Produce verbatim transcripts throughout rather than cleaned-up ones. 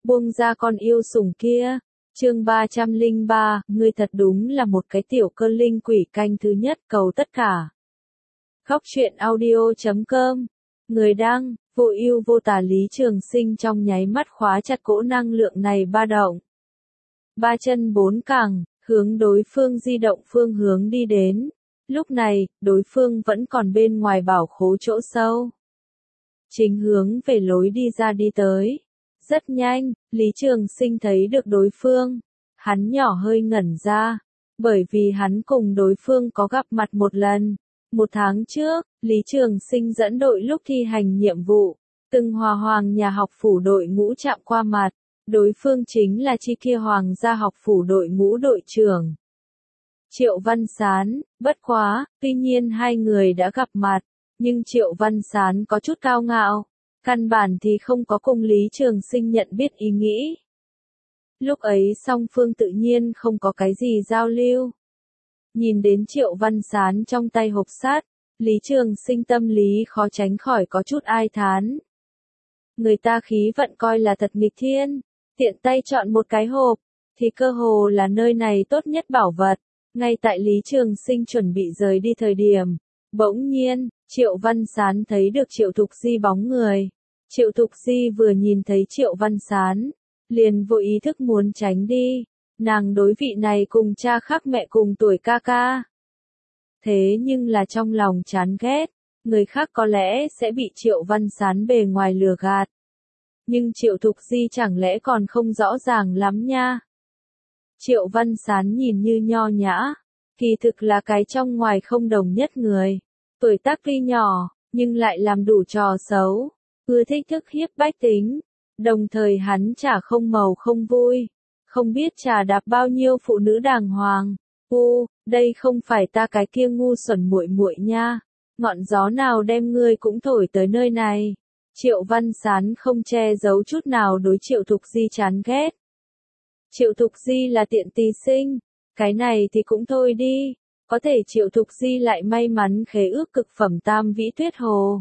buông ra con yêu sủng kia. Chương ba trăm lẻ ba, ngươi thật đúng là một cái tiểu cơ linh quỷ. Canh thứ nhất, cầu tất cả. Khóc chuyện audio chấm com. Người đăng, vô ưu vô tà. Lý Trường Sinh trong nháy mắt khóa chặt cỗ năng lượng này ba động. Ba chân bốn cẳng, hướng đối phương di động phương hướng đi đến. Lúc này, đối phương vẫn còn bên ngoài bảo khố chỗ sâu. Chính hướng về lối đi ra đi tới. Rất nhanh, Lý Trường Sinh thấy được đối phương. Hắn nhỏ hơi ngẩn ra, bởi vì hắn cùng đối phương có gặp mặt một lần. Một tháng trước, Lý Trường Sinh dẫn đội lúc thi hành nhiệm vụ, từng hòa hoàng nhà học phủ đội ngũ chạm qua mặt. Đối phương chính là chi kia hoàng gia học phủ đội ngũ đội trưởng Triệu Văn Sán. Bất quá, tuy nhiên hai người đã gặp mặt, nhưng Triệu Văn Sán có chút cao ngạo, căn bản thì không có cùng Lý Trường Sinh nhận biết ý nghĩ. Lúc ấy song phương tự nhiên không có cái gì giao lưu. Nhìn đến Triệu Văn Sán trong tay hộp sắt, Lý Trường Sinh tâm lý khó tránh khỏi có chút ai thán. Người ta khí vận coi là thật nghịch thiên, tiện tay chọn một cái hộp, thì cơ hồ là nơi này tốt nhất bảo vật. Ngay tại Lý Trường Sinh chuẩn bị rời đi thời điểm, bỗng nhiên, Triệu Văn Sán thấy được Triệu Thục Di bóng người. Triệu Thục Di vừa nhìn thấy Triệu Văn Sán, liền vô ý thức muốn tránh đi. Nàng đối vị này cùng cha khác mẹ cùng tuổi ca ca. Thế nhưng là trong lòng chán ghét, người khác có lẽ sẽ bị Triệu Văn Sán bề ngoài lừa gạt. Nhưng Triệu Thục Di chẳng lẽ còn không rõ ràng lắm nha. Triệu Văn Sán nhìn như nho nhã, kỳ thực là cái trong ngoài không đồng nhất người. Tuổi tác tuy nhỏ, nhưng lại làm đủ trò xấu, ưa thích thức hiếp bách tính. Đồng thời hắn chả không màu không vui, không biết trà đạp bao nhiêu phụ nữ đàng hoàng. U, đây không phải ta cái kia ngu xuẩn muội muội nha. Ngọn gió nào đem ngươi cũng thổi tới nơi này. Triệu Văn Sán không che giấu chút nào đối Triệu Thục Di chán ghét. Triệu Thục Di là tiện tỳ sinh, cái này thì cũng thôi đi, có thể Triệu Thục Di lại may mắn khế ước cực phẩm tam vĩ tuyết hồ.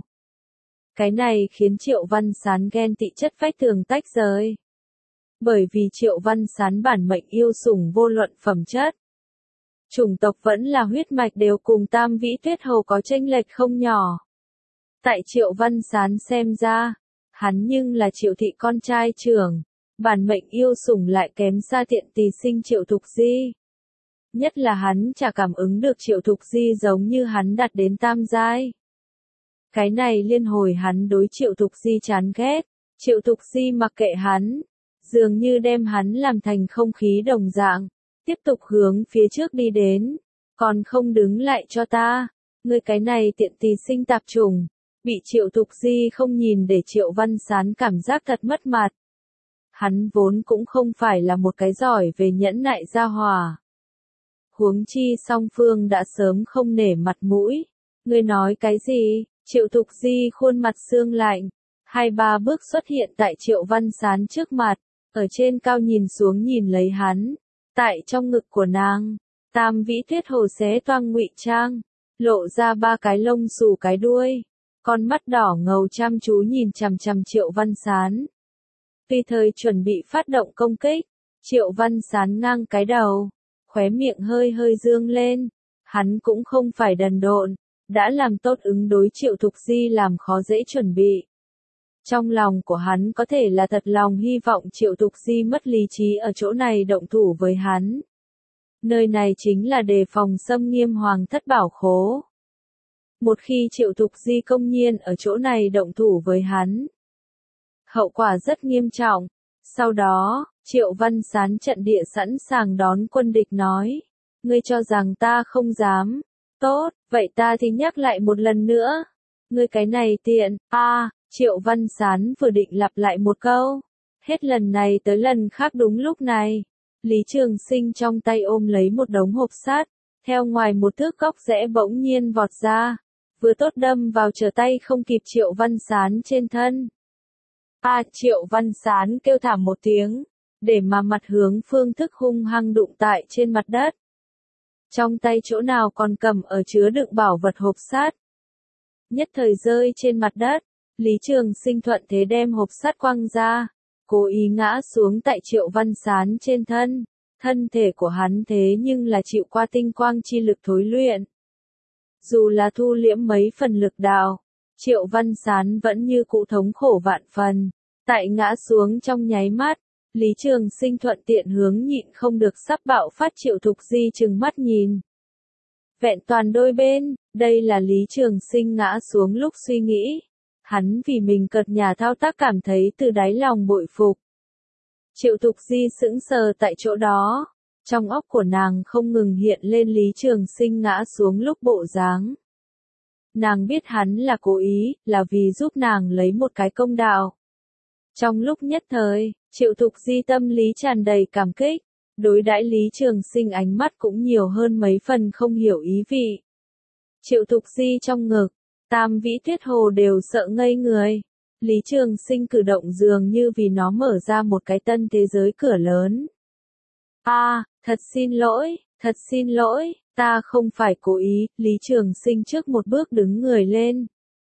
Cái này khiến Triệu Văn Sán ghen tị chất vách tường tách rời. Bởi vì Triệu Văn Sán bản mệnh yêu sủng vô luận phẩm chất, chủng tộc vẫn là huyết mạch đều cùng tam vĩ tuyết hồ có chênh lệch không nhỏ. Tại Triệu Văn Sán xem ra, hắn nhưng là Triệu thị con trai trưởng, bản mệnh yêu sủng lại kém xa tiện tỳ sinh Triệu Thục Di. Nhất là hắn chả cảm ứng được Triệu Thục Di giống như hắn đạt đến tam giai. Cái này liên hồi hắn đối Triệu Thục Di chán ghét. Triệu Thục Di mặc kệ hắn, dường như đem hắn làm thành không khí đồng dạng, tiếp tục hướng phía trước đi đến. Còn không đứng lại cho ta, ngươi cái này tiện tỳ sinh tạp chủng. Bị Triệu Thục Di không nhìn để Triệu Văn Sán cảm giác thật mất mặt. Hắn vốn cũng không phải là một cái giỏi về nhẫn nại gia hòa. Huống chi song phương đã sớm không nể mặt mũi. Ngươi nói cái gì? Triệu Thục Di khuôn mặt sương lạnh, hai ba bước xuất hiện tại Triệu Văn Sán trước mặt, ở trên cao nhìn xuống nhìn lấy hắn. Tại trong ngực của nàng, tam vĩ tuyết hồ xé toang ngụy trang, lộ ra ba cái lông xù cái đuôi, con mắt đỏ ngầu chăm chú nhìn chằm chằm Triệu Văn Sán. Tuy thời chuẩn bị phát động công kích, Triệu Văn Sán ngang cái đầu, khóe miệng hơi hơi dương lên. Hắn cũng không phải đần độn, đã làm tốt ứng đối Triệu Thục Di làm khó dễ chuẩn bị. Trong lòng của hắn có thể là thật lòng hy vọng Triệu Thục Di mất lý trí ở chỗ này động thủ với hắn. Nơi này chính là đề phòng xâm nghiêm hoàng thất bảo khố. Một khi Triệu Thục Di công nhiên ở chỗ này động thủ với hắn, hậu quả rất nghiêm trọng. Sau đó, Triệu Văn Sán trận địa sẵn sàng đón quân địch nói, ngươi cho rằng ta không dám. Tốt, vậy ta thì nhắc lại một lần nữa. Ngươi cái này tiện, a à, Triệu Văn Sán vừa định lặp lại một câu. Hết lần này tới lần khác đúng lúc này, Lý Trường Sinh trong tay ôm lấy một đống hộp sắt, theo ngoài một thước góc rẽ bỗng nhiên vọt ra, vừa tốt đâm vào trở tay không kịp Triệu Văn Sán trên thân. A à, Triệu Văn Sán kêu thảm một tiếng, để mà mặt hướng phương thức hung hăng đụng tại trên mặt đất. Trong tay chỗ nào còn cầm ở chứa đựng bảo vật hộp sắt. Nhất thời rơi trên mặt đất, Lý Trường Sinh thuận thế đem hộp sắt quăng ra, cố ý ngã xuống tại Triệu Văn Sán trên thân. Thân thể của hắn thế nhưng là chịu qua tinh quang chi lực thối luyện. Dù là thu liễm mấy phần lực đạo, Triệu Văn Sán vẫn như cũ thống khổ vạn phần. Tại ngã xuống trong nháy mắt, Lý Trường Sinh thuận tiện hướng nhịn không được sắp bạo phát Triệu Thục Di trừng mắt nhìn. Vẹn toàn đôi bên, đây là Lý Trường Sinh ngã xuống lúc suy nghĩ. Hắn vì mình cợt nhà thao tác cảm thấy từ đáy lòng bội phục. Triệu Thục Di sững sờ tại chỗ đó, trong óc của nàng không ngừng hiện lên Lý Trường Sinh ngã xuống lúc bộ dáng. Nàng biết hắn là cố ý, là vì giúp nàng lấy một cái công đạo. Trong lúc nhất thời, Triệu Thục Di tâm lý tràn đầy cảm kích, đối đãi Lý Trường Sinh ánh mắt cũng nhiều hơn mấy phần không hiểu ý vị. Triệu Thục Di trong ngực, Tam Vĩ Tuyết Hồ đều sợ ngây người. Lý Trường Sinh cử động dường như vì nó mở ra một cái tân thế giới cửa lớn. A, à, thật xin lỗi, thật xin lỗi, ta không phải cố ý. Lý Trường Sinh trước một bước đứng người lên,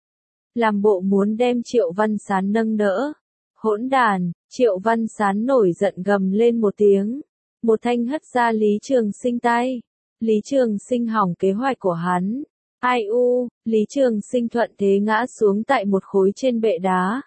làm bộ muốn đem Triệu Văn Sán nâng đỡ. Hỗn đàn, Triệu Văn Sán nổi giận gầm lên một tiếng, một thanh hất ra Lý Trường Sinh tay. Lý Trường Sinh hỏng kế hoạch của hắn. Ai u, Lý Trường Sinh thuận thế ngã xuống tại một khối trên bệ đá.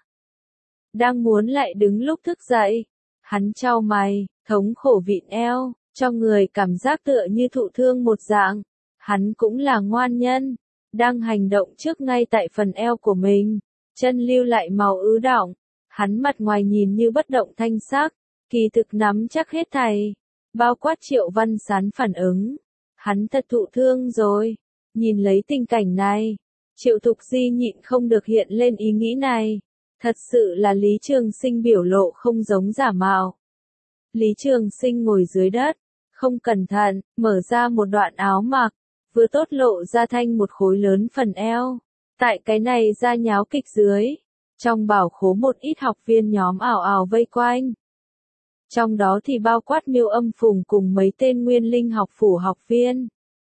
Đang muốn lại đứng lúc thức dậy, hắn chau mày, thống khổ vịn eo, cho người cảm giác tựa như thụ thương một dạng. Hắn cũng là ngoan nhân, đang hành động trước ngay tại phần eo của mình, chân lưu lại màu ứ đọng. Hắn mặt ngoài nhìn như bất động thanh sắc, kỳ thực nắm chắc hết thảy, bao quát Triệu Văn Sán phản ứng. Hắn thật thụ thương rồi. Nhìn lấy tình cảnh này, Triệu Thục Di nhịn không được hiện lên ý nghĩ này. Thật sự là Lý Trường Sinh biểu lộ không giống giả mạo. Lý Trường Sinh ngồi dưới đất, không cẩn thận, mở ra một đoạn áo mặc, vừa tốt lộ ra thanh một khối lớn phần eo. Tại cái này ra nháo kịch dưới, trong bảo khố một ít học viên nhóm ảo ảo vây quanh. Trong đó thì bao quát Miêu Âm Phùng cùng mấy tên nguyên linh học phủ học viên.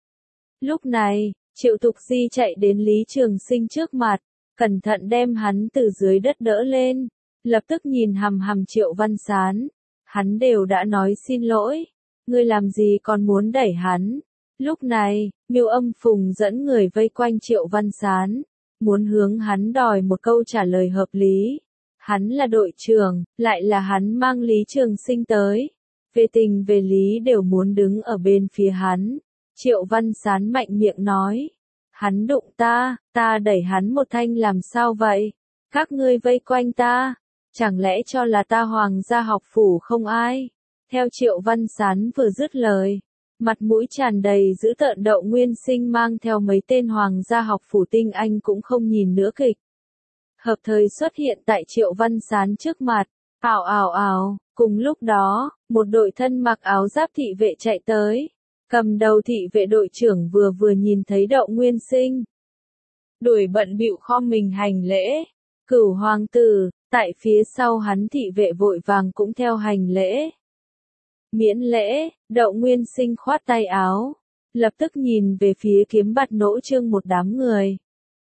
Lúc này, Triệu Thục Di chạy đến Lý Trường Sinh trước mặt, cẩn thận đem hắn từ dưới đất đỡ lên, lập tức nhìn hằm hằm Triệu Văn Sán. Hắn đều đã nói xin lỗi, ngươi làm gì còn muốn đẩy hắn. Lúc này, Miêu Âm Phùng dẫn người vây quanh Triệu Văn Sán, muốn hướng hắn đòi một câu trả lời hợp lý. Hắn là đội trưởng, lại là hắn mang Lý Trường Sinh tới. Về tình về lý đều muốn đứng ở bên phía hắn. Triệu Văn Sán mạnh miệng nói. Hắn đụng ta, ta đẩy hắn một thanh làm sao vậy? Các ngươi vây quanh ta, chẳng lẽ cho là ta Hoàng gia học phủ không ai? Theo Triệu Văn Sán vừa dứt lời, mặt mũi tràn đầy dữ tợn Đậu Nguyên Sinh mang theo mấy tên Hoàng gia học phủ tinh anh cũng không nhìn nữa kịch. Hợp thời xuất hiện tại Triệu Văn Sán trước mặt, ảo ảo ảo, cùng lúc đó, một đội thân mặc áo giáp thị vệ chạy tới. Cầm đầu thị vệ đội trưởng vừa vừa nhìn thấy Đậu Nguyên Sinh, đuổi bận bịu khom mình hành lễ. Cửu hoàng tử, tại phía sau hắn thị vệ vội vàng cũng theo hành lễ. Miễn lễ, Đậu Nguyên Sinh khoát tay áo, lập tức nhìn về phía kiếm bạt nỗ trương một đám người.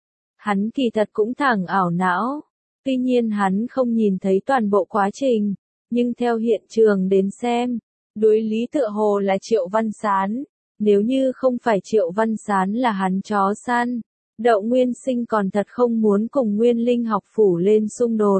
Hắn kỳ thật cũng thẳng ảo não, tuy nhiên hắn không nhìn thấy toàn bộ quá trình, nhưng theo hiện trường đến xem, đối lý tựa hồ là Triệu Văn Sán. Nếu như không phải Triệu Văn Sán là hắn chó săn, Đậu Nguyên Sinh còn thật không muốn cùng Nguyên Linh học phủ lên xung đột.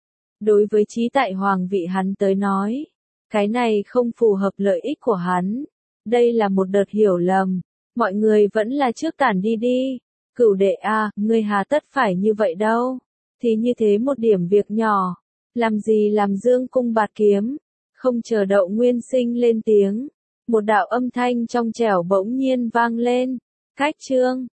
Đối với trí tại hoàng vị hắn tới nói, cái này không phù hợp lợi ích của hắn. Đây là một đợt hiểu lầm, mọi người vẫn là trước tản đi đi. Cửu đệ a, ngươi hà tất phải như vậy đâu, thì như thế một điểm việc nhỏ, làm gì làm dương cung bạt kiếm. Không chờ Đậu Nguyên Sinh lên tiếng, một đạo âm thanh trong trẻo bỗng nhiên vang lên. Cách chương